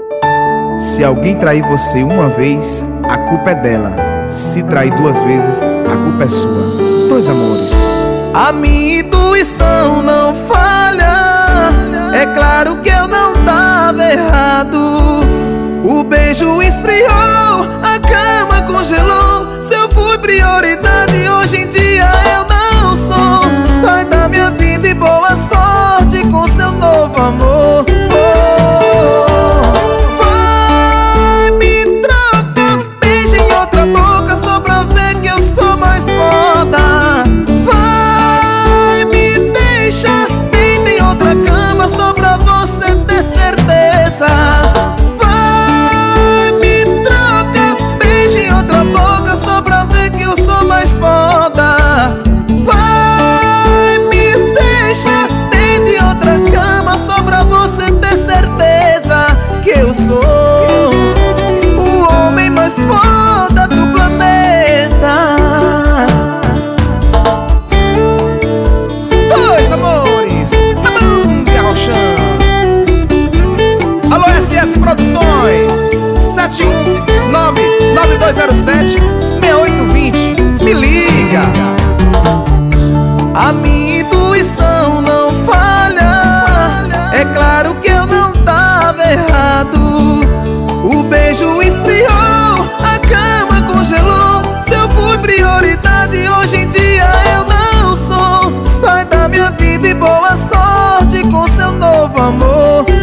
Se alguém trair você uma vez, a culpa é dela. Se trair duas vezes, a culpa é sua. Dois amores. A minha intuição não falha. É claro que eu não tava errado. O beijo esfriou, a cama congelou. Se eu fui prioridade, hoje em dia eu não sou. Sai da minha vida e boa sorte com seu novo amor. Vai, me troca, beija em outra boca só pra ver que eu sou mais foda. Vai, me deixa, deita em outra cama só pra você ter certeza. Vai, me troca, beija em outra boca só pra ver que eu sou mais foda. Vai, me deixa, deita em outra cama só pra você ter certeza que eu sou o homem mais foda do planeta. Dois amores, na mão de Arrochão. Alô, SS Produções, 719-9207-6820. Me liga. A minha intuição não falha. É claro que eu não tava errado. O beijo esfriou, a cama congelou. Se eu fui prioridade, hoje em dia eu não sou. Sai da minha vida e boa sorte com seu novo amor.